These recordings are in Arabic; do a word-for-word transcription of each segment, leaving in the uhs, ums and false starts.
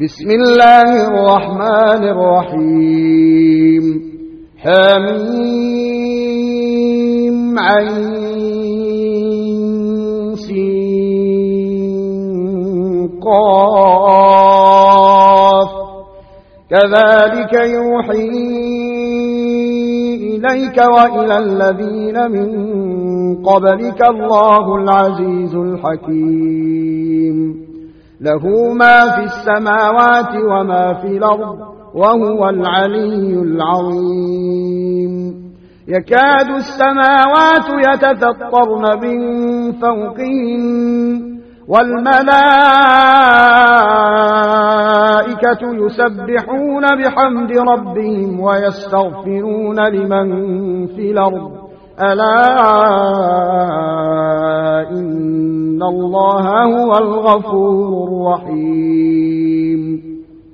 بسم الله الرحمن الرحيم حميم عين سين قاف كذلك يوحي إليك وإلى الذين من قبلك الله العزيز الحكيم له ما في السماوات وما في الأرض وهو العلي العظيم يكاد السماوات يتفطرن من فوقهن والملائكة يسبحون بحمد ربهم ويستغفرون لمن في الأرض ألا إن الله هو الغفور الرحيم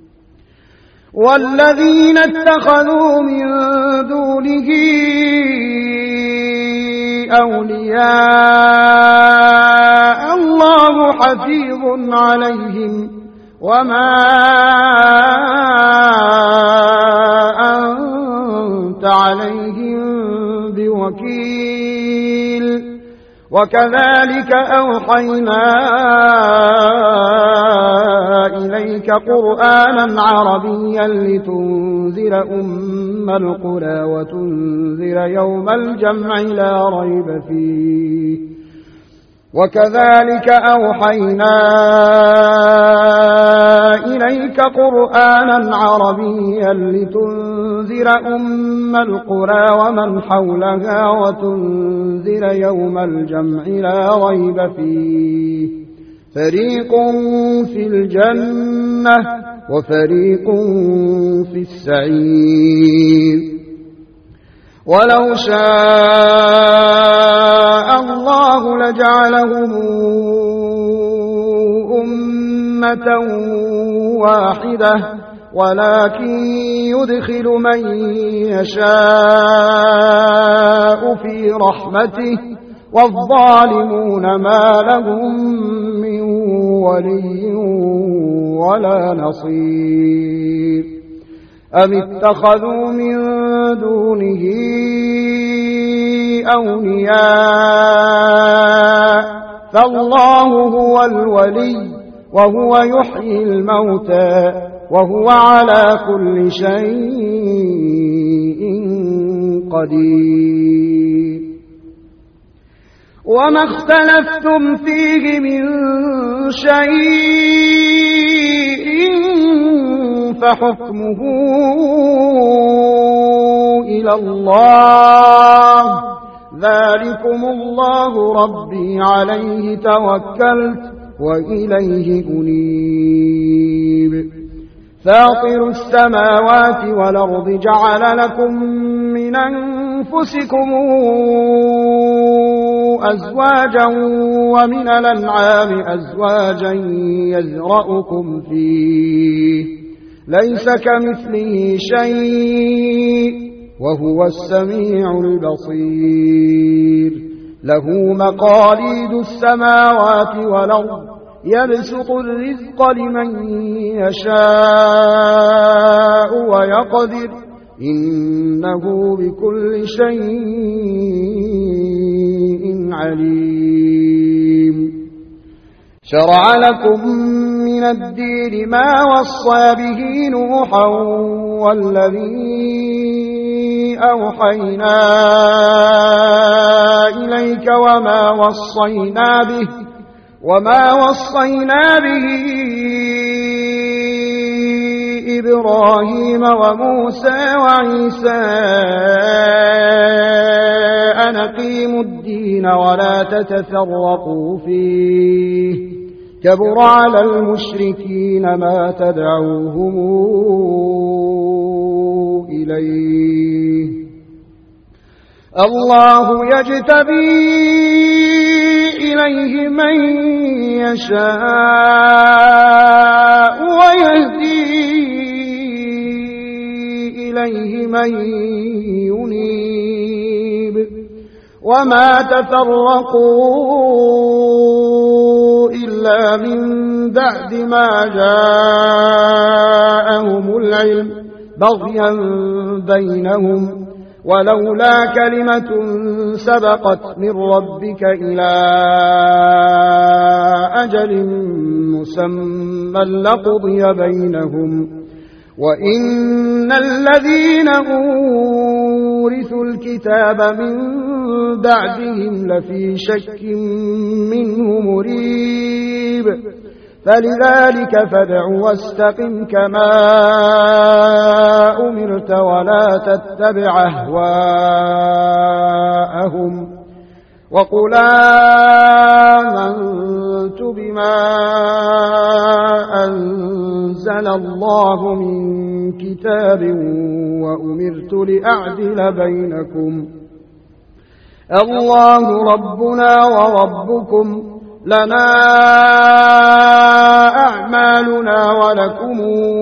والذين اتخذوا من دونه أولياء الله حفيظ عليهم وما أنت عليهم بوكيل وكذلك أوحينا إليك قرآنا عربيا لتنذر أم القرى وتنذر يوم الجمع لا ريب فيه وكذلك أوحينا إليك قرآنا عربيا لتنذر أم القرى ومن حولها وتنذر يوم الجمع لا ريب فيه فريق في الجنة وفريق في السعير ولو شاء الله لجعلهم أمة واحدة ولكن يدخل من يشاء في رحمته والظالمون ما لهم من ولي ولا نصير أم اتخذوا من دونه أولياء فالله هو الولي وهو يحيي الموتى وهو على كل شيء قدير وما اختلفتم فيه من شيء فحكمه إلى الله ذلكم الله ربي عليه توكلت وإليه أنيب فاطر السماوات والأرض جعل لكم من أنفسكم أزواجا ومن الأنعام أزواجا يزرأكم فيه ليس كمثله شيء وهو السميع البصير له مقاليد السماوات والأرض يبسط الرزق لمن يشاء ويقدر إنه بكل شيء عليم شرع لكم من الدين ما وصى به نوحا والذي أوحينا إليك وما وصينا به وما وصينا به إبراهيم وموسى وعيسى أن أقيموا الدين ولا تتفرقوا فيه كبر على المشركين ما تدعوهم إليه الله يجتبي إليه من يشاء ويهدي إليه من ينيب وما تفرقوا إلا من بعد ما جاءهم بغيا بينهم ولولا كلمة سبقت من ربك إلى أجل مسمى لقضي بينهم وإن الذين أورثوا الكتاب من بعدهم لفي شك منه مريب فلذلك فادع واستقم كما أمرت ولا تتبع أهواءهم وقل آمنت بما أنزل الله من كتاب وأمرت لأعدل بينكم الله ربنا وربكم لنا أعمالنا ولكم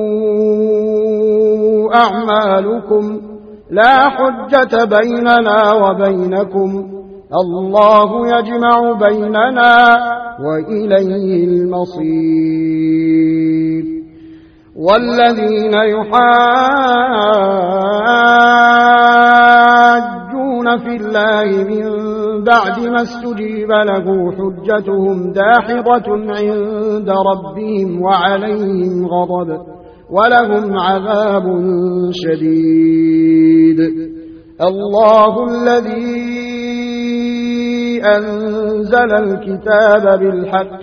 أعمالكم لا حجة بيننا وبينكم الله يجمع بيننا وإليه المصير والذين يحاجون في الله من بعد ما استجيب له حجتهم داحضة عند ربهم وعليهم غضب ولهم عذاب شديد الله الذي أنزل الكتاب بالحق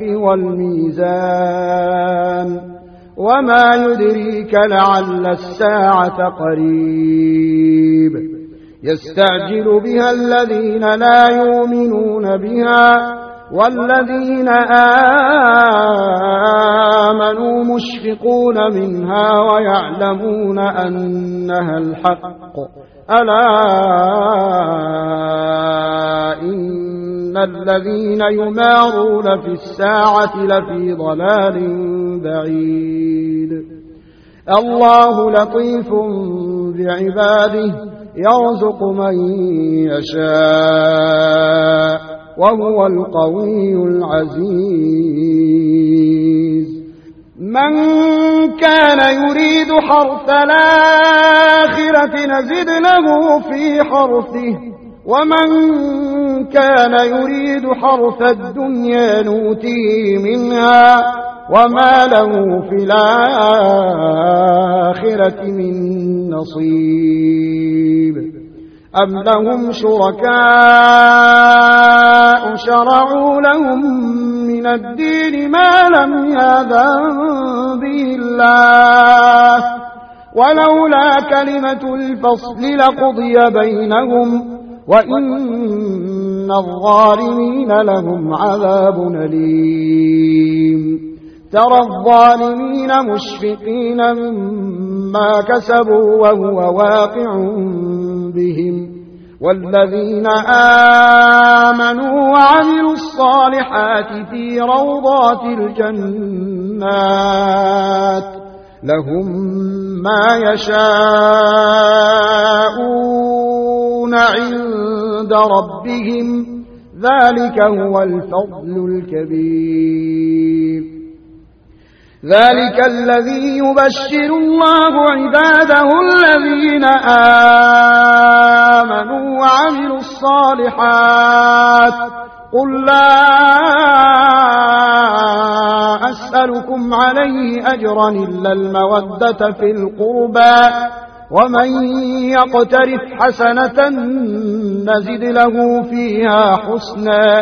والميزان وما يدريك لعل الساعة قريب يستعجل بها الذين لا يؤمنون بها والذين آمنوا مشفقون منها ويعلمون أنها الحق ألا إن الذين يمارون في الساعة لفي ضلال بعيد الله لطيف بعباده يرزق من يشاء وهو القوي العزيز من كان يريد حرث الآخرة نزد له في حرثه ومن كان يريد حرث الدنيا نؤتيه منها وما له في الآخرة من نصيب أم لهم شركاء شرعوا لهم من الدين ما لم يأذن به الله ولولا كلمة الفصل لقضي بينهم وإن الظالمين لهم عذاب أليم ترى الظالمين مشفقين مما كسبوا وهو واقع بهم والذين آمنوا وعملوا الصالحات في روضات الجنات لهم ما يشاءون عند ربهم ذلك هو الفضل الكبير ذلك الذي يبشر الله عباده الذين آمنوا وعملوا الصالحات قل لا أسألكم عليه أجرا إلا المودة في القربى ومن يقترف حسنة نزد له فيها حسنا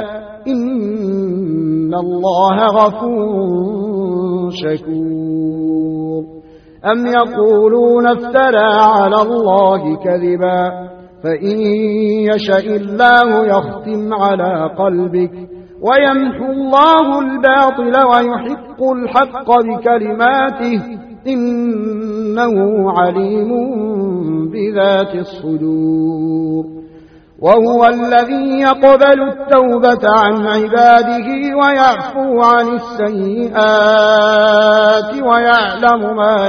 إن الله غفور شكور أم يقولون افترى على الله كذبا فإن يشاء الله يختم على قلبك ويمحو الله الباطل ويحق الحق بكلماته إنه عليم بذات الصدور وهو الذي يقبل التوبة عن عباده ويعفو عن السيئات ويعلم ما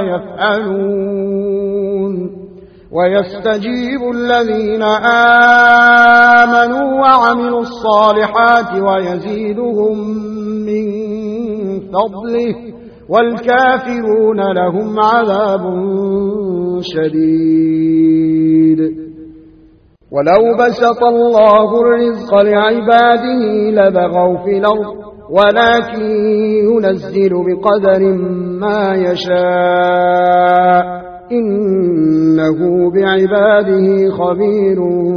يفعلون ويستجيب الذين آمنوا وعملوا الصالحات ويزيدهم من فضله والكافرون لهم عذاب شديد. ولو بسط الله الرزق لعباده لبغوا في الأرض ولكن ينزل بقدر ما يشاء إنه بعباده خبير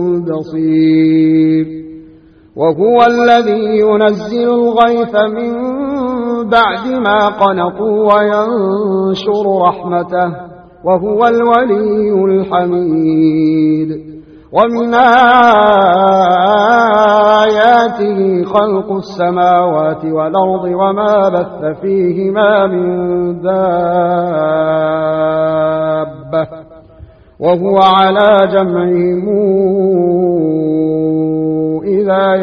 بصير. وهو الذي ينزل الغيث من بعد ما قنطوا وينشر رحمته وهو الولي الحميد. ومن آياته خلق السماوات والأرض وما بث فيهما من دابة وهو على جمعهم إذا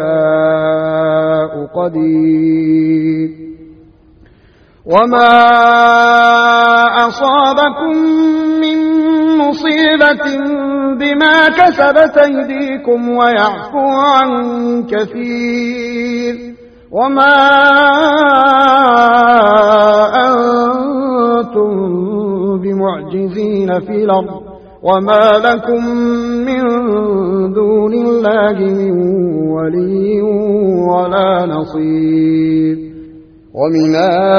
يشاء قدير. وما أصابكم من مصيبة بما كسبت أيديكم ويعفو عن كثير. وما أنتم بمعجزين في الأرض وما لكم من دون الله من ولي ولا نصير. ومن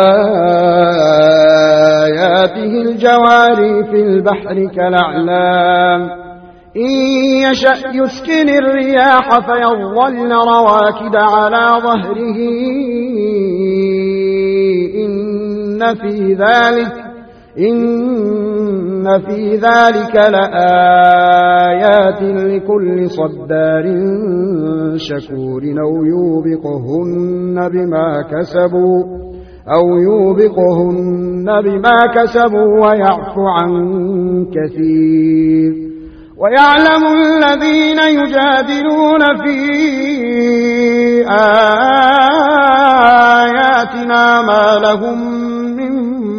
آياته الجواري في البحر كالأعلام إن يشأ يسكن الرياح فيظلن رواكد على ظهره إن في ذلك إن في ذلك لآيات لكل صبار شكور أو يوبقهن بما كسبوا أو يوبقهن بما كسبوا ويعفو عن كثير. ويعلم الذين يجادلون في آياتنا ما لهم من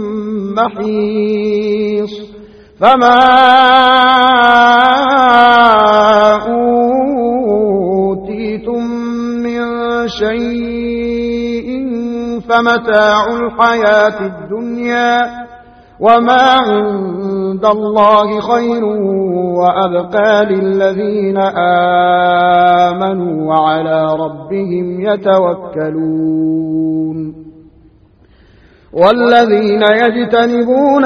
محيص. فما أوتيتم من شيء فمتاع الحياة الدنيا وما عند الله خير وأبقى للذين آمنوا وعلى ربهم يتوكلون. والذين يجتنبون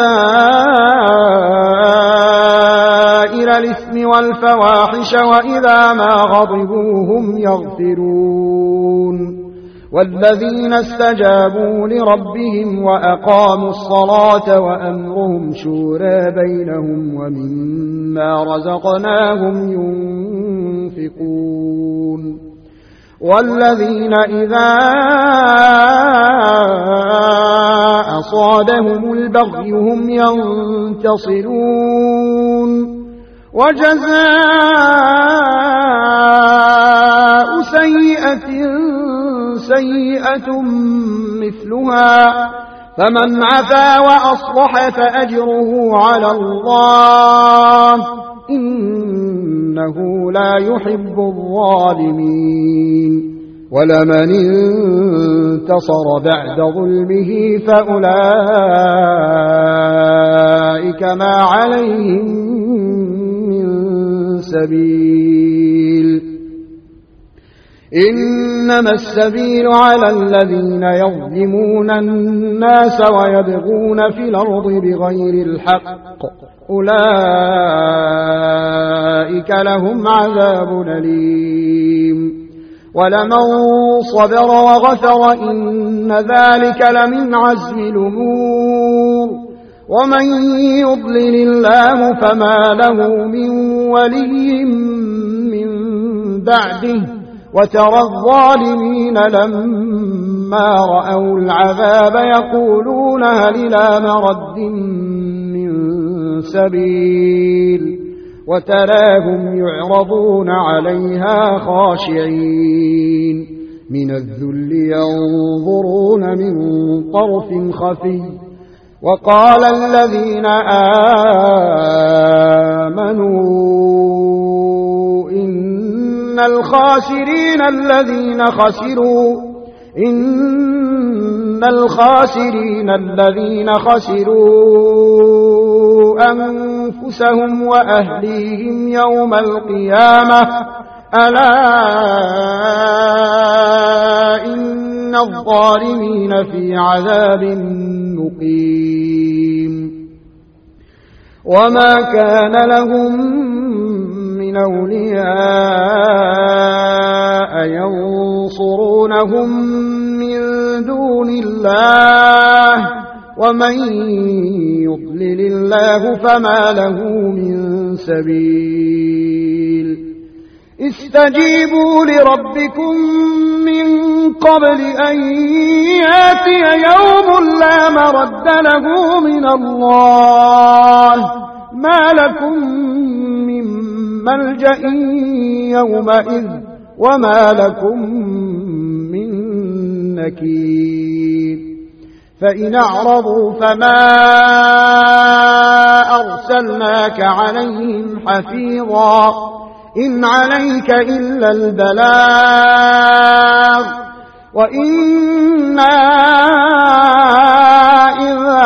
كبائر الإثم والفواحش وإذا ما غضبوا هم يغفرون. والذين استجابوا لربهم وأقاموا الصلاة وأمرهم شورى بينهم ومما رزقناهم ينفقون. والذين إذا أصابهم البغي هم ينتصرون. وجزاء سيئة سيئة مثلها فمن عفا وأصلح فأجره على الله إنه لا يحب الظالمين. ولمن انتصر بعد ظلمه فأولئك ما عليهم من سبيل. إنما السبيل على الذين يظلمون الناس ويبغون في الأرض بغير الحق أولئك لهم عذاب أليم. ولمن صبر وغفر إن ذلك لمن عزم الأمور. ومن يضلل الله فما له من ولي من بعده. وترى الظالمين لما رأوا العذاب يقولون هل إلى مرد من سبيل. وتراهم يعرضون عليها خاشعين من الذل ينظرون من طرف خفي. وقال الذين آمنوا إن الخاسرين الذين خسروا إن الخاسرين الذين خسروا أنفسهم وأهليهم يوم القيامة ألا إن الظالمين في عذاب مقيم وما كان لهم من أولياء ينصرونهم من دون الله ومن يضلل الله فما له من سبيل استجيبوا لربكم من قبل أن ياتي يوم لا مرد له من الله ما لكم من ملجأ يومئذ وما لكم من نكير فإن أعرضوا فما أرسلناك عليهم حفيظا إن عليك إلا البلاغ وإنا إذا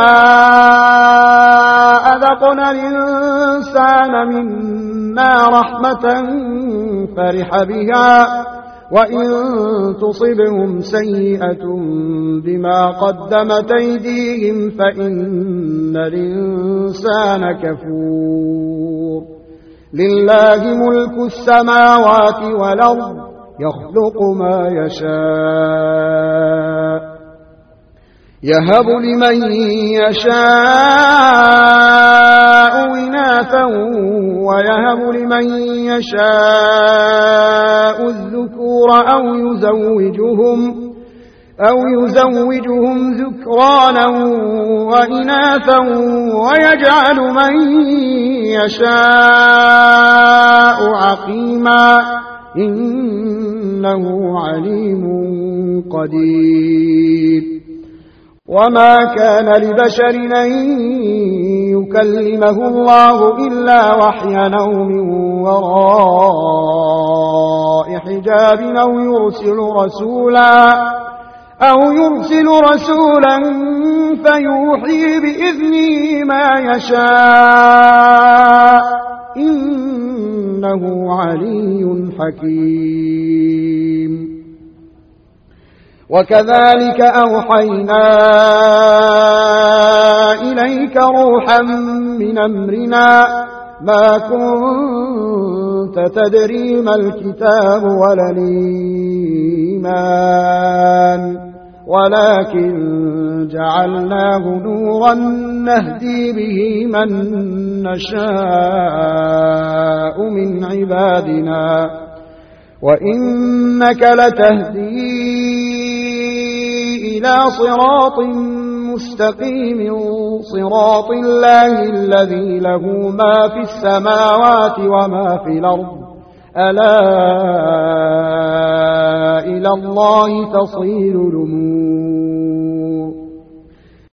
أذقنا الإنسان منا رحمة فرح بها وإن تصبهم سيئة بما قدمت أيديهم فإن الإنسان كفور لله ملك السماوات والأرض يخلق ما يشاء يهب لمن يشاء إناثا ويهب لمن يشاء الذكور أو يزوجهم أو يزوجهم ذكرانا وإناثا ويجعل من يشاء عقيما إنه عليم قدير وما كان لبشر أن يكلمه الله إلا وحيا أو من وراء حجاب أو يرسل رسولا أو يرسل رسولا فيوحي بإذنه ما يشاء إنه علي حكيم وكذلك أوحينا إليك روحا من أمرنا ما كنت تدري ما الكتاب ولا الإيمان ولكن جعلناه نورا نهدي به من نشاء من عبادنا وإنك لتهدي إلى صراط مستقيم صراط الله الذي له ما في السماوات وما في الأرض ألا إلى الله تصير الأمور